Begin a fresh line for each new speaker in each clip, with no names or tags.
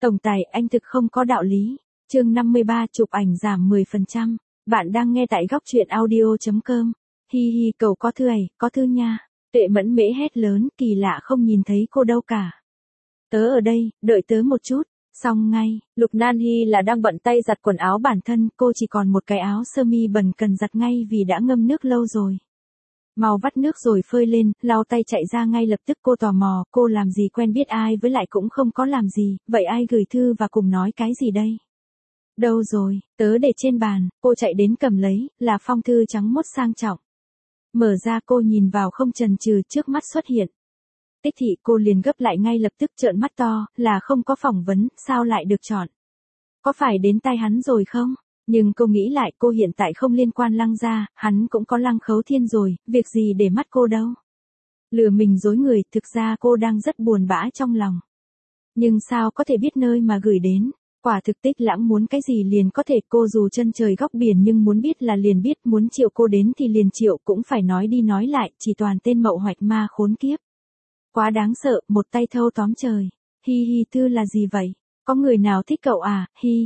Tổng tài, anh thực không có đạo lý. Chương 53, chụp ảnh giảm 10%. Bạn đang nghe tại góc truyện audio.com. Hi hi, cậu có thư nha. Tuệ Mẫn Mễ hét lớn, kỳ lạ không nhìn thấy cô đâu cả. Tớ ở đây, đợi tớ một chút. Xong ngay, Lục Nan Hi là đang bận tay giặt quần áo bản thân, cô chỉ còn một cái áo sơ mi bẩn cần giặt ngay vì đã ngâm nước lâu rồi. Mau vắt nước rồi phơi lên, lau tay chạy ra ngay lập tức. Cô tò mò, cô làm gì quen biết ai với lại cũng không có làm gì, vậy ai gửi thư và cùng nói cái gì đây? Đâu rồi, tớ để trên bàn, cô chạy đến cầm lấy, là phong thư trắng mốt sang trọng. Mở ra cô nhìn vào không chần chừ, trước mắt xuất hiện. Tích Thị, cô liền gấp lại ngay lập tức trợn mắt to, là không có phỏng vấn, sao lại được chọn? Có phải đến tay hắn rồi không? Nhưng cô nghĩ lại, cô hiện tại không liên quan Lăng gia, hắn cũng có Lăng Khấu Thiên rồi, việc gì để mắt cô đâu. Lừa mình dối người, thực ra cô đang rất buồn bã trong lòng. Nhưng sao có thể biết nơi mà gửi đến? Quả thực Tích Lãng muốn cái gì liền có thể, cô dù chân trời góc biển nhưng muốn biết là liền biết, muốn triệu cô đến thì liền triệu, cũng phải nói đi nói lại, chỉ toàn tên mậu hoạch ma khốn kiếp. Quá đáng sợ, một tay thâu tóm trời. Hi hi, thư là gì vậy? Có người nào thích cậu à? Hi.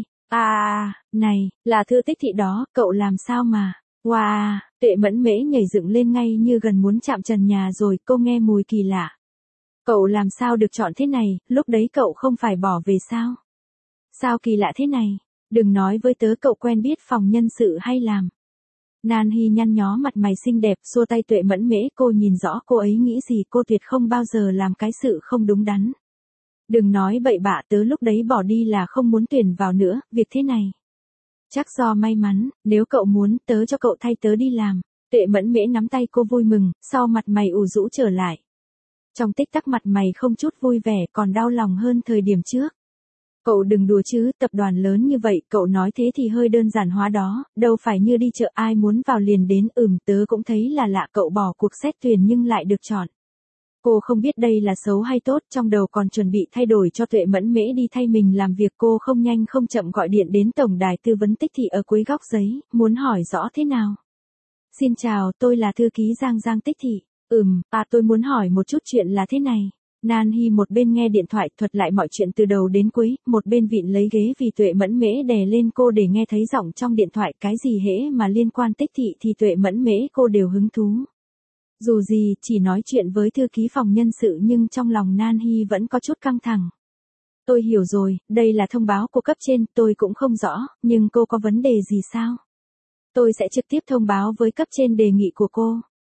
Này, là thư Tích Thị đó, cậu làm sao mà? Wow, Tuệ Mẫn Mễ nhảy dựng lên ngay như gần muốn chạm trần nhà rồi, cô nghe mùi kỳ lạ. Cậu làm sao được chọn thế này, lúc đấy cậu không phải bỏ về sao? Sao kỳ lạ thế này? Đừng nói với tớ cậu quen biết phòng nhân sự hay làm. Nan Hi nhăn nhó mặt mày xinh đẹp, xua tay Tuệ Mẫn Mễ, cô nhìn rõ cô ấy nghĩ gì, cô tuyệt không bao giờ làm cái sự không đúng đắn. Đừng nói bậy bạ, tớ lúc đấy bỏ đi là không muốn tuyển vào nữa, việc thế này. Chắc do may mắn, nếu cậu muốn, tớ cho cậu thay tớ đi làm. Tuệ Mẫn Mễ nắm tay cô vui mừng, sau mặt mày ủ rũ trở lại. Trong tích tắc mặt mày không chút vui vẻ, còn đau lòng hơn thời điểm trước. Cậu đừng đùa chứ, tập đoàn lớn như vậy, cậu nói thế thì hơi đơn giản hóa đó, đâu phải như đi chợ ai muốn vào liền đến. Tớ cũng thấy là lạ, cậu bỏ cuộc xét tuyển nhưng lại được chọn. Cô không biết đây là xấu hay tốt, trong đầu còn chuẩn bị thay đổi cho Tuệ Mẫn Mễ đi thay mình làm việc. Cô không nhanh không chậm gọi điện đến tổng đài tư vấn Tích Thị ở cuối góc giấy, muốn hỏi rõ thế nào. Xin chào, tôi là thư ký Giang Tích Thị. Tôi muốn hỏi một chút chuyện là thế này. Nan Hi một bên nghe điện thoại thuật lại mọi chuyện từ đầu đến cuối, một bên vịn lấy ghế vì Tuệ Mẫn Mễ đè lên cô để nghe thấy giọng trong điện thoại. Cái gì hễ mà liên quan Tích Thị thì Tuệ Mẫn Mễ cô đều hứng thú. Dù gì, chỉ nói chuyện với thư ký phòng nhân sự nhưng trong lòng Nan Hi vẫn có chút căng thẳng. Tôi hiểu rồi, đây là thông báo của cấp trên, tôi cũng không rõ, nhưng cô có vấn đề gì sao? Tôi sẽ trực tiếp thông báo với cấp trên đề nghị của cô.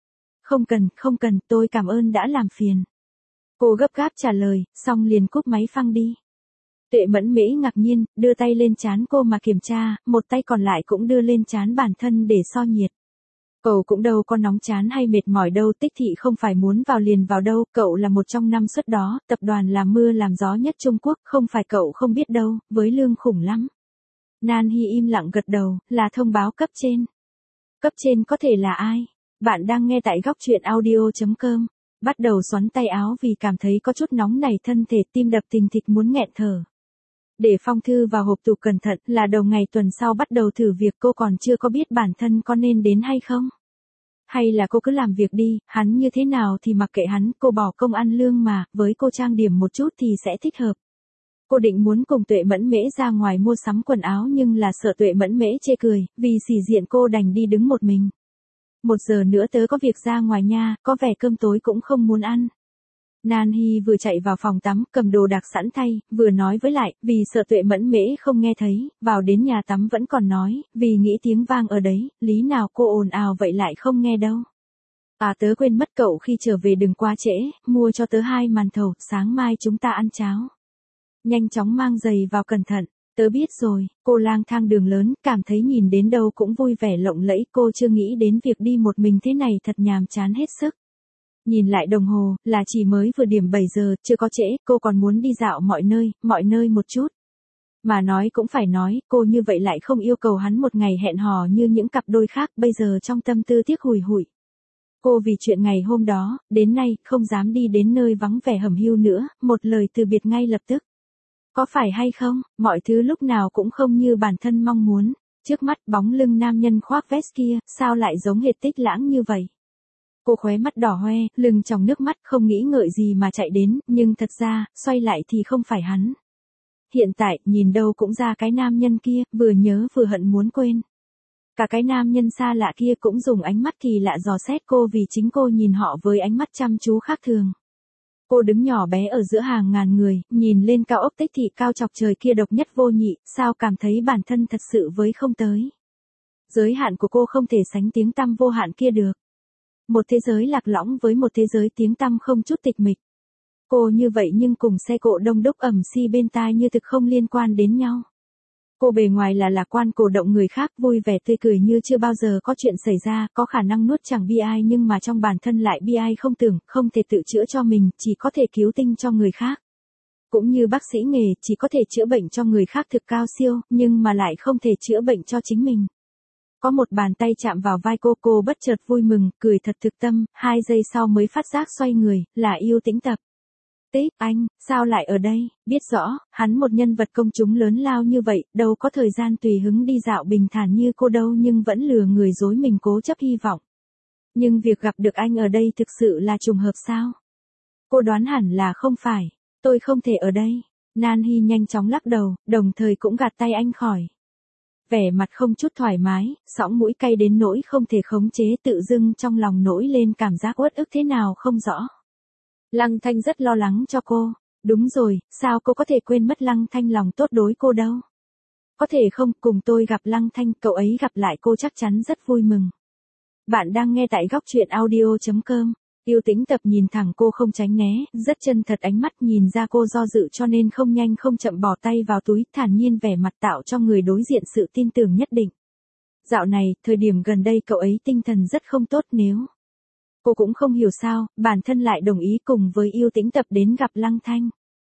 Không cần, tôi cảm ơn đã làm phiền. Cô gấp gáp trả lời, xong liền cúp máy phăng đi. Tuệ Mẫn Mễ ngạc nhiên, đưa tay lên trán cô mà kiểm tra, một tay còn lại cũng đưa lên trán bản thân để so nhiệt. Cậu cũng đâu có nóng chán hay mệt mỏi đâu, Tích Thị không phải muốn vào liền vào đâu, cậu là một trong 5 suất đó, tập đoàn làm mưa làm gió nhất Trung Quốc, không phải cậu không biết đâu, với lương khủng lắm. Nan Hi im lặng gật đầu, là thông báo cấp trên. Cấp trên có thể là ai? Bạn đang nghe tại góc truyện audio.com. Bắt đầu xoắn tay áo vì cảm thấy có chút nóng nảy thân thể, tim đập thình thịch muốn nghẹn thở. Để phong thư vào hộp tủ cẩn thận, là đầu ngày tuần sau bắt đầu thử việc. Cô còn chưa có biết bản thân có nên đến hay không. Hay là cô cứ làm việc đi, hắn như thế nào thì mặc kệ hắn, cô bỏ công ăn lương mà, với cô trang điểm một chút thì sẽ thích hợp. Cô định muốn cùng Tuệ Mẫn Mễ ra ngoài mua sắm quần áo nhưng là sợ Tuệ Mẫn Mễ chê cười, vì sỉ diện cô đành đi đứng một mình. 1 giờ nữa tớ có việc ra ngoài nha, có vẻ cơm tối cũng không muốn ăn. Nan Hi vừa chạy vào phòng tắm, cầm đồ đạc sẵn thay, vừa nói với lại, vì sợ Tuệ Mẫn Mễ không nghe thấy, vào đến nhà tắm vẫn còn nói, vì nghĩ tiếng vang ở đấy, lý nào cô ồn ào vậy lại không nghe đâu. Tớ quên mất cậu khi trở về đừng quá trễ, mua cho tớ 2 màn thầu, sáng mai chúng ta ăn cháo. Nhanh chóng mang giày vào cẩn thận. Tớ biết rồi, cô lang thang đường lớn, cảm thấy nhìn đến đâu cũng vui vẻ lộng lẫy, cô chưa nghĩ đến việc đi một mình thế này thật nhàm chán hết sức. Nhìn lại đồng hồ, là chỉ mới vừa điểm 7 giờ, chưa có trễ, cô còn muốn đi dạo mọi nơi một chút. Mà nói cũng phải nói, cô như vậy lại không yêu cầu hắn một ngày hẹn hò như những cặp đôi khác, bây giờ trong tâm tư tiếc hùi hụi. Cô vì chuyện ngày hôm đó, đến nay, không dám đi đến nơi vắng vẻ hầm hưu nữa, một lời từ biệt ngay lập tức. Có phải hay không, mọi thứ lúc nào cũng không như bản thân mong muốn. Trước mắt bóng lưng nam nhân khoác vest kia, sao lại giống hệt Tích Lãng như vậy? Cô khóe mắt đỏ hoe, lưng tròng nước mắt, không nghĩ ngợi gì mà chạy đến, nhưng thật ra, xoay lại thì không phải hắn. Hiện tại, nhìn đâu cũng ra cái nam nhân kia, vừa nhớ vừa hận muốn quên. Cả cái nam nhân xa lạ kia cũng dùng ánh mắt kỳ lạ dò xét cô vì chính cô nhìn họ với ánh mắt chăm chú khác thường. Cô đứng nhỏ bé ở giữa hàng ngàn người, nhìn lên cao ốc Tích Thị cao chọc trời kia độc nhất vô nhị, sao cảm thấy bản thân thật sự với không tới. Giới hạn của cô không thể sánh tiếng tăm vô hạn kia được. Một thế giới lạc lõng với một thế giới tiếng tăm không chút tịch mịch. Cô như vậy nhưng cùng xe cộ đông đúc ầm xi bên tai như thực không liên quan đến nhau. Cô bề ngoài là lạc quan cổ động người khác, vui vẻ tươi cười như chưa bao giờ có chuyện xảy ra, có khả năng nuốt chẳng bi ai nhưng mà trong bản thân lại bi ai không tưởng, không thể tự chữa cho mình, chỉ có thể cứu tinh cho người khác. Cũng như bác sĩ nghề, chỉ có thể chữa bệnh cho người khác thực cao siêu, nhưng mà lại không thể chữa bệnh cho chính mình. Có một bàn tay chạm vào vai cô bất chợt vui mừng, cười thật thực tâm, 2 giây sau mới phát giác xoay người, là Yêu Tĩnh Tập. Tích, anh, sao lại ở đây, biết rõ, hắn một nhân vật công chúng lớn lao như vậy, đâu có thời gian tùy hứng đi dạo bình thản như cô đâu nhưng vẫn lừa người dối mình cố chấp hy vọng. Nhưng việc gặp được anh ở đây thực sự là trùng hợp sao? Cô đoán hẳn là không phải, tôi không thể ở đây. Nan Hy nhanh chóng lắc đầu, đồng thời cũng gạt tay anh khỏi. Vẻ mặt không chút thoải mái, sõng mũi cay đến nỗi không thể khống chế, tự dưng trong lòng nổi lên cảm giác uất ức thế nào không rõ. Lăng Thanh rất lo lắng cho cô. Đúng rồi, sao cô có thể quên mất Lăng Thanh lòng tốt đối cô đâu? Có thể không, cùng tôi gặp Lăng Thanh, cậu ấy gặp lại cô chắc chắn rất vui mừng. Bạn đang nghe tại góc truyện audio.com. Yêu Tĩnh Tập nhìn thẳng cô không tránh né, rất chân thật, ánh mắt nhìn ra cô do dự cho nên không nhanh không chậm bỏ tay vào túi, thản nhiên vẻ mặt tạo cho người đối diện sự tin tưởng nhất định. Dạo này, thời điểm gần đây cậu ấy tinh thần rất không tốt nếu. Cô cũng không hiểu sao, bản thân lại đồng ý cùng với Yêu Tĩnh Tập đến gặp Lăng Thanh.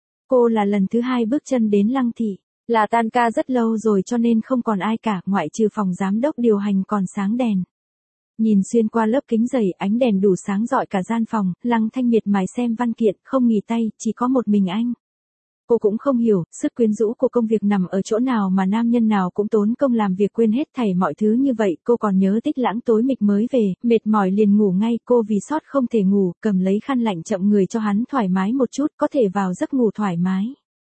Cô là lần thứ 2 bước chân đến Lăng thị, là tan ca rất lâu rồi cho nên không còn ai cả, ngoại trừ phòng giám đốc điều hành còn sáng đèn. Nhìn xuyên qua lớp kính dày, ánh đèn đủ sáng rọi cả gian phòng, Lăng Thanh miệt mài xem văn kiện, không nghỉ tay, chỉ có một mình anh. Cô cũng không hiểu, sức quyến rũ của công việc nằm ở chỗ nào mà nam nhân nào cũng tốn công làm việc quên hết thảy mọi thứ như vậy. Cô còn nhớ Tích Lãng tối mịch mới về, mệt mỏi liền ngủ ngay, cô vì sót không thể ngủ, cầm lấy khăn lạnh chậm người cho hắn thoải mái một chút, có thể vào giấc ngủ thoải mái.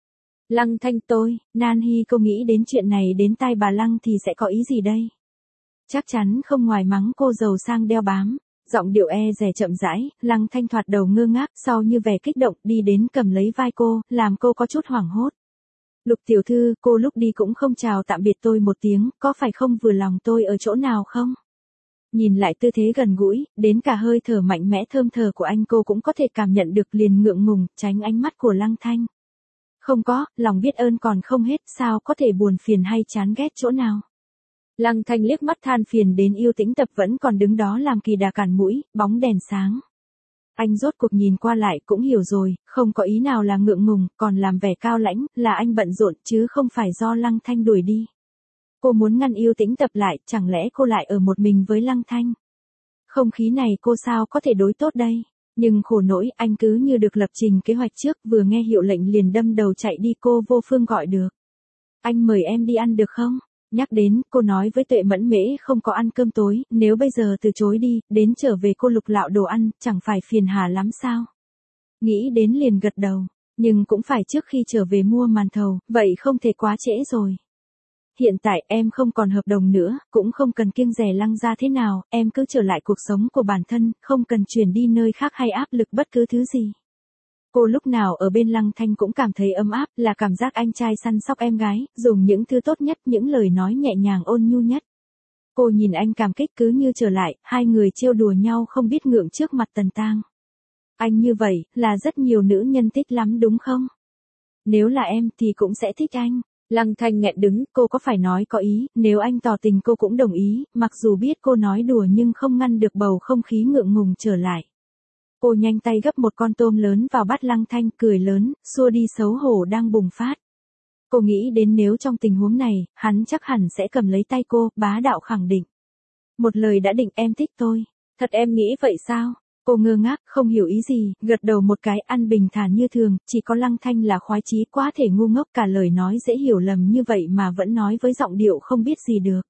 Lăng Thanh tôi, Nan Hy, cô nghĩ đến chuyện này đến tai bà Lăng thì sẽ có ý gì đây? Chắc chắn không ngoài mắng cô giàu sang đeo bám. Giọng điệu e dè chậm rãi, Lăng Thanh thoạt đầu ngơ ngác, sau như vẻ kích động, đi đến cầm lấy vai cô, làm cô có chút hoảng hốt. Lục tiểu thư, cô lúc đi cũng không chào tạm biệt tôi một tiếng, có phải không vừa lòng tôi ở chỗ nào không? Nhìn lại tư thế gần gũi, đến cả hơi thở mạnh mẽ thơm thờ của anh cô cũng có thể cảm nhận được, liền ngượng ngùng, tránh ánh mắt của Lăng Thanh. Không có, lòng biết ơn còn không hết, sao có thể buồn phiền hay chán ghét chỗ nào? Lăng Thanh liếc mắt than phiền đến Yêu Tĩnh Tập vẫn còn đứng đó làm kỳ đà cản mũi, bóng đèn sáng. Anh rốt cuộc nhìn qua lại cũng hiểu rồi, không có ý nào là ngượng ngùng, còn làm vẻ cao lãnh, là anh bận rộn chứ không phải do Lăng Thanh đuổi đi. Cô muốn ngăn Yêu Tĩnh Tập lại, chẳng lẽ cô lại ở một mình với Lăng Thanh? Không khí này cô sao có thể đối tốt đây? Nhưng khổ nỗi, anh cứ như được lập trình kế hoạch trước, vừa nghe hiệu lệnh liền đâm đầu chạy đi. Cô vô phương gọi được. Anh mời em đi ăn được không? Nhắc đến, cô nói với Tuệ Mẫn Mễ không có ăn cơm tối, nếu bây giờ từ chối đi, đến trở về cô lục lạo đồ ăn, chẳng phải phiền hà lắm sao? Nghĩ đến liền gật đầu, nhưng cũng phải trước khi trở về mua màn thầu, vậy không thể quá trễ rồi. Hiện tại em không còn hợp đồng nữa, cũng không cần kiêng dè Lăng gia thế nào, em cứ trở lại cuộc sống của bản thân, không cần chuyển đi nơi khác hay áp lực bất cứ thứ gì. Cô lúc nào ở bên Lăng Thanh cũng cảm thấy ấm áp, là cảm giác anh trai săn sóc em gái, dùng những thứ tốt nhất, những lời nói nhẹ nhàng ôn nhu nhất. Cô nhìn anh cảm kích cứ như trở lại, hai người trêu đùa nhau không biết ngượng trước mặt Tần Tang. Anh như vậy, là rất nhiều nữ nhân thích lắm đúng không? Nếu là em thì cũng sẽ thích anh. Lăng Thanh nghẹn đứng, cô có phải nói có ý, nếu anh tỏ tình cô cũng đồng ý, mặc dù biết cô nói đùa nhưng không ngăn được bầu không khí ngượng ngùng trở lại. Cô nhanh tay gấp một con tôm lớn vào bát Lăng Thanh, cười lớn, xua đi xấu hổ đang bùng phát. Cô nghĩ đến nếu trong tình huống này, hắn chắc hẳn sẽ cầm lấy tay cô, bá đạo khẳng định. Một lời đã định, em thích tôi. Thật em nghĩ vậy sao? Cô ngơ ngác, không hiểu ý gì, gật đầu một cái, ăn bình thản như thường, chỉ có Lăng Thanh là khoái chí quá thể ngu ngốc, cả lời nói dễ hiểu lầm như vậy mà vẫn nói với giọng điệu không biết gì được.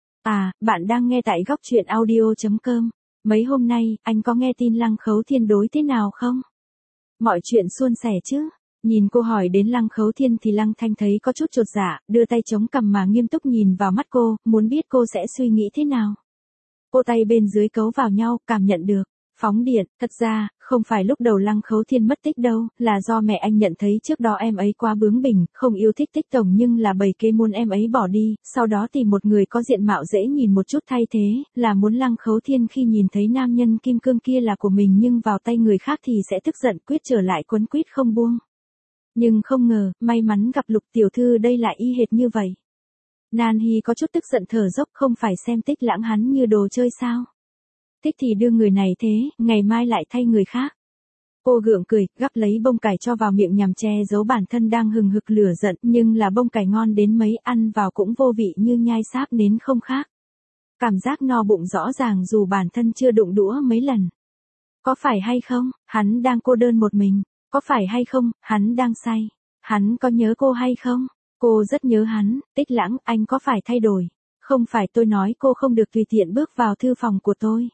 À, bạn đang nghe tại góc truyện audio.com. Mấy hôm nay, anh có nghe tin Lăng Khấu Thiên đối thế nào không? Mọi chuyện suôn sẻ chứ? Nhìn cô hỏi đến Lăng Khấu Thiên thì Lăng Thanh thấy có chút chột dạ, đưa tay chống cằm mà nghiêm túc nhìn vào mắt cô, muốn biết cô sẽ suy nghĩ thế nào. Cô tay bên dưới cấu vào nhau, cảm nhận được. Phóng điện, thật ra, không phải lúc đầu Lăng Khấu Thiên mất tích đâu, là do mẹ anh nhận thấy trước đó em ấy quá bướng bỉnh, không yêu thích Tích Tổng nhưng là bày kế muốn em ấy bỏ đi, sau đó tìm một người có diện mạo dễ nhìn một chút thay thế, là muốn Lăng Khấu Thiên khi nhìn thấy nam nhân kim cương kia là của mình nhưng vào tay người khác thì sẽ tức giận quyết trở lại quấn quýt không buông. Nhưng không ngờ, may mắn gặp Lục tiểu thư đây lại y hệt như vậy. Nan Hy có chút tức giận thở dốc, không phải xem Tích Lãng hắn như đồ chơi sao. Thích thì đưa người này thế, ngày mai lại thay người khác. Cô gượng cười, gắp lấy bông cải cho vào miệng nhằm che giấu bản thân đang hừng hực lửa giận, nhưng là bông cải ngon đến mấy ăn vào cũng vô vị như nhai sáp nến không khác. Cảm giác no bụng rõ ràng dù bản thân chưa đụng đũa mấy lần. Có phải hay không, hắn đang cô đơn một mình, có phải hay không, hắn đang say, hắn có nhớ cô hay không? Cô rất nhớ hắn. Tích Lãng, anh có phải thay đổi? Không phải tôi nói cô không được tùy tiện bước vào thư phòng của tôi.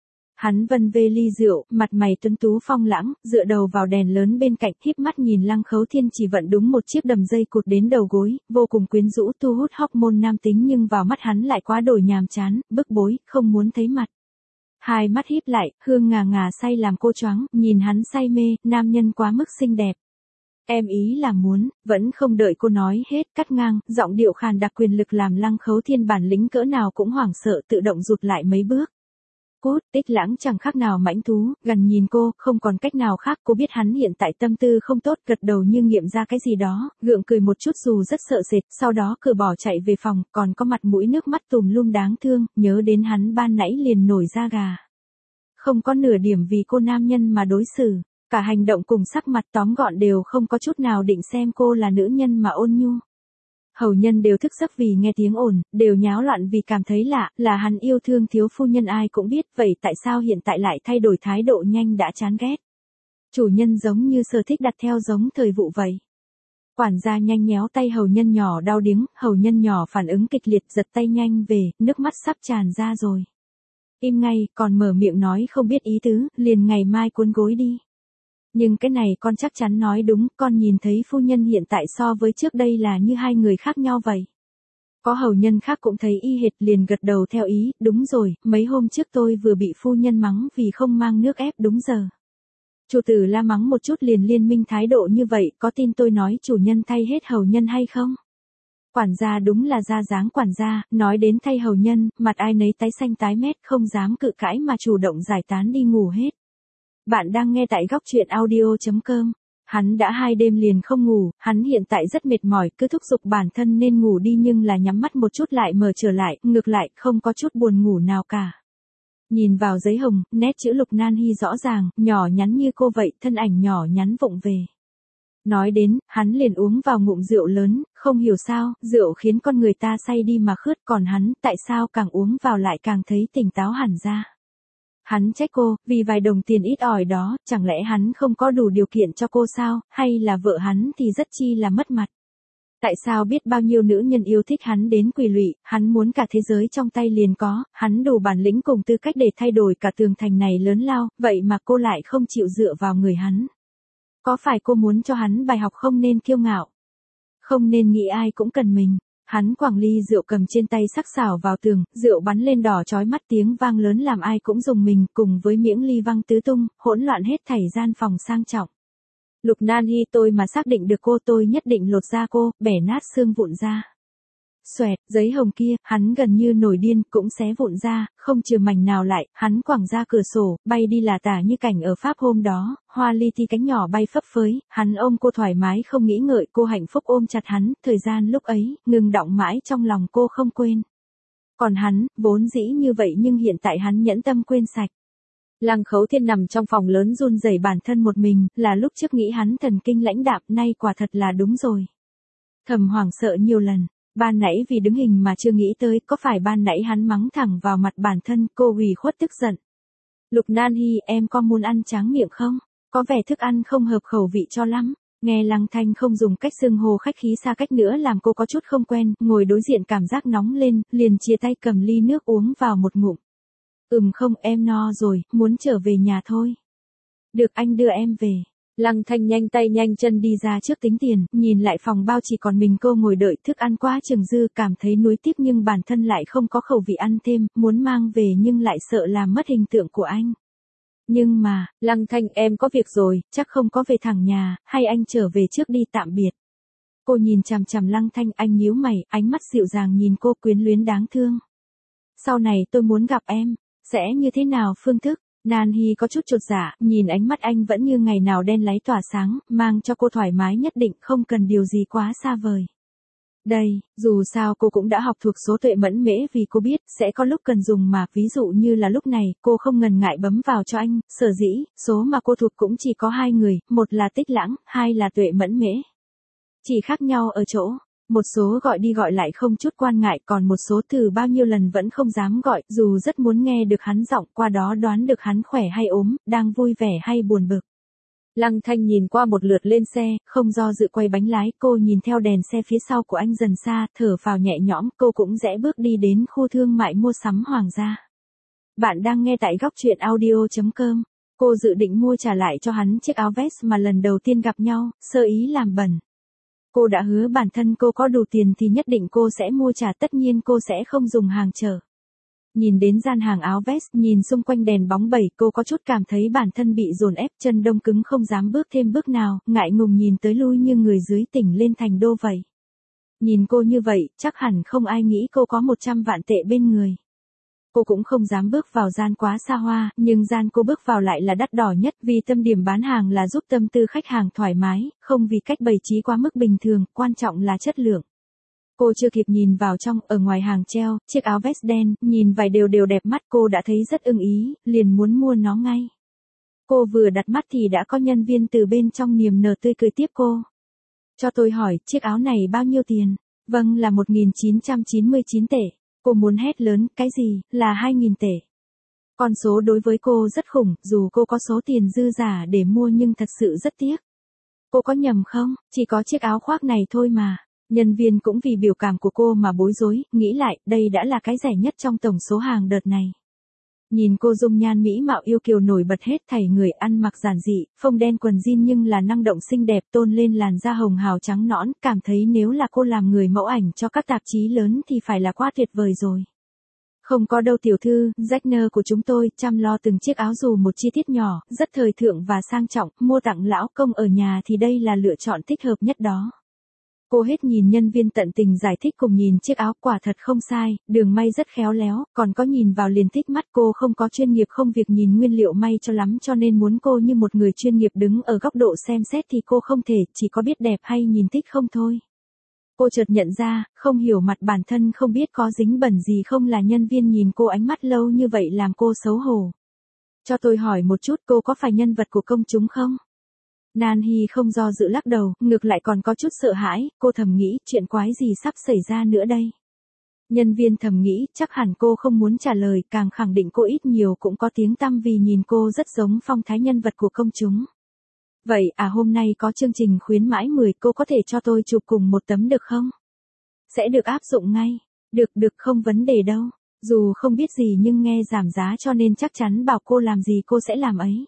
Hắn vân vê ly rượu, mặt mày tuấn tú phong lãng, dựa đầu vào đèn lớn bên cạnh, híp mắt nhìn Lăng Khấu Thiên chỉ vận đúng một chiếc đầm dây cụt đến đầu gối, vô cùng quyến rũ thu hút hormone nam tính nhưng vào mắt hắn lại quá đổi nhàm chán, bức bối, không muốn thấy mặt. Hai mắt híp lại, hương ngà ngà say làm cô choáng, nhìn hắn say mê, nam nhân quá mức xinh đẹp. Em ý là muốn, vẫn không đợi cô nói hết, cắt ngang, giọng điệu khàn đặc quyền lực làm Lăng Khấu Thiên bản lĩnh cỡ nào cũng hoảng sợ tự động rụt lại mấy bước. Cút, Tích Lãng chẳng khác nào mãnh thú, gần nhìn cô, không còn cách nào khác, cô biết hắn hiện tại tâm tư không tốt, gật đầu như nghiệm ra cái gì đó, gượng cười một chút dù rất sợ sệt, sau đó cử bỏ chạy về phòng, còn có mặt mũi nước mắt tùm lum đáng thương, nhớ đến hắn ban nãy liền nổi da gà. Không có nửa điểm vì cô nam nhân mà đối xử, cả hành động cùng sắc mặt tóm gọn đều không có chút nào định xem cô là nữ nhân mà ôn nhu. Hầu nhân đều thức giấc vì nghe tiếng ồn, đều nháo loạn vì cảm thấy lạ, là hắn yêu thương thiếu phu nhân ai cũng biết, vậy tại sao hiện tại lại thay đổi thái độ nhanh đã chán ghét. Chủ nhân giống như sở thích đặt theo giống thời vụ vậy. Quản gia nhanh nhéo tay hầu nhân nhỏ đau điếng, hầu nhân nhỏ phản ứng kịch liệt giật tay nhanh về, nước mắt sắp tràn ra rồi. Im ngay, còn mở miệng nói không biết ý tứ, liền ngày mai cuốn gối đi. Nhưng cái này con chắc chắn nói đúng, con nhìn thấy phu nhân hiện tại so với trước đây là như hai người khác nhau vậy. Có hầu nhân khác cũng thấy y hệt liền gật đầu theo ý, đúng rồi, mấy hôm trước tôi vừa bị phu nhân mắng vì không mang nước ép đúng giờ. Chủ tử la mắng một chút liền liên minh thái độ như vậy, có tin tôi nói chủ nhân thay hết hầu nhân hay không? Quản gia đúng là ra dáng quản gia, nói đến thay hầu nhân, mặt ai nấy tái xanh tái mét không dám cự cãi mà chủ động giải tán đi ngủ hết. Bạn đang nghe tại góc truyện audio.com. Hắn đã 2 đêm liền không ngủ, hắn hiện tại rất mệt mỏi, cứ thúc giục bản thân nên ngủ đi nhưng là nhắm mắt một chút lại mở trở lại, ngược lại, không có chút buồn ngủ nào cả. Nhìn vào giấy hồng, nét chữ Lục Nan Hy rõ ràng, nhỏ nhắn như cô vậy, thân ảnh nhỏ nhắn vụng về. Nói đến, hắn liền uống vào ngụm rượu lớn, không hiểu sao, rượu khiến con người ta say đi mà khướt, còn hắn, tại sao càng uống vào lại càng thấy tỉnh táo hẳn ra. Hắn trách cô, vì vài đồng tiền ít ỏi đó, chẳng lẽ hắn không có đủ điều kiện cho cô sao, hay là vợ hắn thì rất chi là mất mặt. Tại sao biết bao nhiêu nữ nhân yêu thích hắn đến quỳ lụy, hắn muốn cả thế giới trong tay liền có, hắn đủ bản lĩnh cùng tư cách để thay đổi cả tường thành này lớn lao, vậy mà cô lại không chịu dựa vào người hắn. Có phải cô muốn cho hắn bài học không nên kiêu ngạo? Không nên nghĩ ai cũng cần mình. Hắn quẳng ly rượu cầm trên tay sắc sảo vào tường, rượu bắn lên đỏ chói mắt tiếng vang lớn làm ai cũng rùng mình, cùng với miếng ly văng tứ tung, hỗn loạn hết thảy gian phòng sang trọng. Lục Nan Hy tôi mà xác định được cô tôi nhất định lột da cô, bẻ nát xương vụn ra. Xoẹt, giấy hồng kia, hắn gần như nổi điên, cũng xé vụn ra, không chừa mảnh nào lại, hắn quẳng ra cửa sổ, bay đi là tả như cảnh ở Pháp hôm đó, hoa li ti cánh nhỏ bay phấp phới, hắn ôm cô thoải mái không nghĩ ngợi, cô hạnh phúc ôm chặt hắn, thời gian lúc ấy, ngừng đọng mãi trong lòng cô không quên. Còn hắn, vốn dĩ như vậy nhưng hiện tại hắn nhẫn tâm quên sạch. Lăng Khấu Thiên nằm trong phòng lớn run rẩy bản thân một mình, là lúc trước nghĩ hắn thần kinh lãnh đạm, nay quả thật là đúng rồi. Thầm hoảng sợ nhiều lần. Ban nãy vì đứng hình mà chưa nghĩ tới, có phải ban nãy hắn mắng thẳng vào mặt bản thân, cô ủy khuất tức giận. Lục Nan Hy, em có muốn ăn tráng miệng không? Có vẻ thức ăn không hợp khẩu vị cho lắm. Nghe Lăng Thanh không dùng cách xưng hô khách khí xa cách nữa làm cô có chút không quen, ngồi đối diện cảm giác nóng lên, liền chia tay cầm ly nước uống vào một ngụm. Không, em no rồi, muốn trở về nhà thôi. Được anh đưa em về. Lăng Thanh nhanh tay nhanh chân đi ra trước tính tiền, nhìn lại phòng bao chỉ còn mình cô ngồi đợi thức ăn quá chừng dư, cảm thấy nuối tiếc nhưng bản thân lại không có khẩu vị ăn thêm, muốn mang về nhưng lại sợ làm mất hình tượng của anh. Nhưng mà, Lăng Thanh em có việc rồi, chắc không có về thẳng nhà, hay anh trở về trước đi tạm biệt. Cô nhìn chằm chằm Lăng Thanh, anh nhíu mày, ánh mắt dịu dàng nhìn cô quyến luyến đáng thương. Sau này tôi muốn gặp em, sẽ như thế nào phương thức? Nan Hy có chút chột dạ, nhìn ánh mắt anh vẫn như ngày nào đen láy tỏa sáng, mang cho cô thoải mái nhất định không cần điều gì quá xa vời. Đây, dù sao cô cũng đã học thuộc số tuệ mẫn mễ vì cô biết sẽ có lúc cần dùng mà, ví dụ như là lúc này, cô không ngần ngại bấm vào cho anh, sở dĩ, số mà cô thuộc cũng chỉ có hai người, một là Tích Lãng, hai là tuệ mẫn mễ. Chỉ khác nhau ở chỗ, một số gọi đi gọi lại không chút quan ngại, còn một số từ bao nhiêu lần vẫn không dám gọi, dù rất muốn nghe được hắn giọng, qua đó đoán được hắn khỏe hay ốm, đang vui vẻ hay buồn bực. Lăng Thanh nhìn qua một lượt lên xe, không do dự quay bánh lái, cô nhìn theo đèn xe phía sau của anh dần xa, thở phào nhẹ nhõm, cô cũng rẽ bước đi đến khu thương mại mua sắm Hoàng gia. Bạn đang nghe tại góc truyện audio.com. Cô dự định mua trả lại cho hắn chiếc áo vest mà lần đầu tiên gặp nhau, sơ ý làm bẩn. Cô đã hứa bản thân cô có đủ tiền thì nhất định cô sẽ mua trả, tất nhiên cô sẽ không dùng hàng chợ. Nhìn đến gian hàng áo vest, nhìn xung quanh đèn bóng bẩy, cô có chút cảm thấy bản thân bị dồn ép, chân đông cứng không dám bước thêm bước nào, ngại ngùng nhìn tới lui như người dưới tỉnh lên thành đô vậy. Nhìn cô như vậy, chắc hẳn không ai nghĩ cô có 100 vạn tệ bên người. Cô cũng không dám bước vào gian quá xa hoa, nhưng gian cô bước vào lại là đắt đỏ nhất, vì tâm điểm bán hàng là giúp tâm tư khách hàng thoải mái, không vì cách bày trí quá mức bình thường, quan trọng là chất lượng. Cô chưa kịp nhìn vào trong, ở ngoài hàng treo, chiếc áo vest đen, nhìn vải đều đều đẹp mắt, cô đã thấy rất ưng ý, liền muốn mua nó ngay. Cô vừa đặt mắt thì đã có nhân viên từ bên trong niềm nở tươi cười tiếp cô. Cho tôi hỏi, chiếc áo này bao nhiêu tiền? Vâng, là 1.999 tệ. Cô muốn hét lớn, cái gì, là 2.000 tệ. Con số đối với cô rất khủng, dù cô có số tiền dư giả để mua nhưng thật sự rất tiếc. Cô có nhầm không, chỉ có chiếc áo khoác này thôi mà. Nhân viên cũng vì biểu cảm của cô mà bối rối, nghĩ lại, đây đã là cái rẻ nhất trong tổng số hàng đợt này. Nhìn cô dung nhan mỹ mạo yêu kiều nổi bật hết thảy người, ăn mặc giản dị, phông đen quần jean nhưng là năng động xinh đẹp, tôn lên làn da hồng hào trắng nõn, cảm thấy nếu là cô làm người mẫu ảnh cho các tạp chí lớn thì phải là quá tuyệt vời rồi. Không có đâu tiểu thư, Jackner của chúng tôi chăm lo từng chiếc áo dù một chi tiết nhỏ, rất thời thượng và sang trọng, mua tặng lão công ở nhà thì đây là lựa chọn thích hợp nhất đó. Cô hết nhìn nhân viên tận tình giải thích cùng nhìn chiếc áo, quả thật không sai, đường may rất khéo léo, còn có nhìn vào liền thích mắt. Cô không có chuyên nghiệp không việc nhìn nguyên liệu may cho lắm, cho nên muốn cô như một người chuyên nghiệp đứng ở góc độ xem xét thì cô không thể, chỉ có biết đẹp hay nhìn thích không thôi. Cô chợt nhận ra, không hiểu mặt bản thân không biết có dính bẩn gì không là nhân viên nhìn cô ánh mắt lâu như vậy làm cô xấu hổ. Cho tôi hỏi một chút, cô có phải nhân vật của công chúng không? Nan Hy không do dự lắc đầu, ngược lại còn có chút sợ hãi, cô thầm nghĩ, chuyện quái gì sắp xảy ra nữa đây. Nhân viên thầm nghĩ, chắc hẳn cô không muốn trả lời, càng khẳng định cô ít nhiều cũng có tiếng tăm vì nhìn cô rất giống phong thái nhân vật của công chúng. Vậy à, hôm nay có chương trình khuyến mãi 10, cô có thể cho tôi chụp cùng một tấm được không? Sẽ được áp dụng ngay. Được không vấn đề đâu. Dù không biết gì nhưng nghe giảm giá cho nên chắc chắn bảo cô làm gì cô sẽ làm ấy.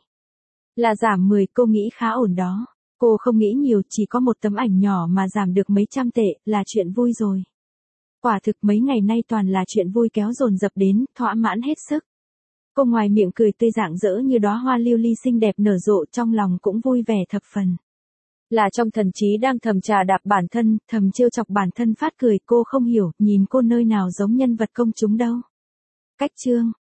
Là giảm 10, cô nghĩ khá ổn đó. Cô không nghĩ nhiều, chỉ có một tấm ảnh nhỏ mà giảm được mấy trăm tệ, là chuyện vui rồi. Quả thực mấy ngày nay toàn là chuyện vui kéo dồn dập đến, thỏa mãn hết sức. Cô ngoài miệng cười tươi rạng rỡ như đóa hoa lưu ly xinh đẹp nở rộ, trong lòng cũng vui vẻ thập phần. Là trong thần trí đang thầm trà đạp bản thân, thầm trêu chọc bản thân phát cười, cô không hiểu, nhìn cô nơi nào giống nhân vật công chúng đâu. Cách chương